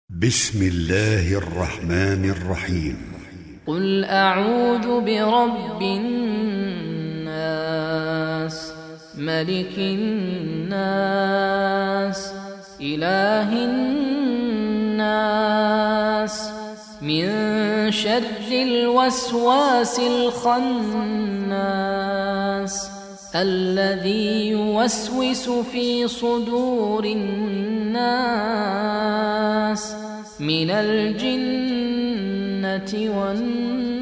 بسم الله الرحمن الرحيم. قل أعوذ برب الناس ملك الناس إله الناس من شر الوسواس الخناس الذي يوسوس في صدور الناس من الجنة والناس.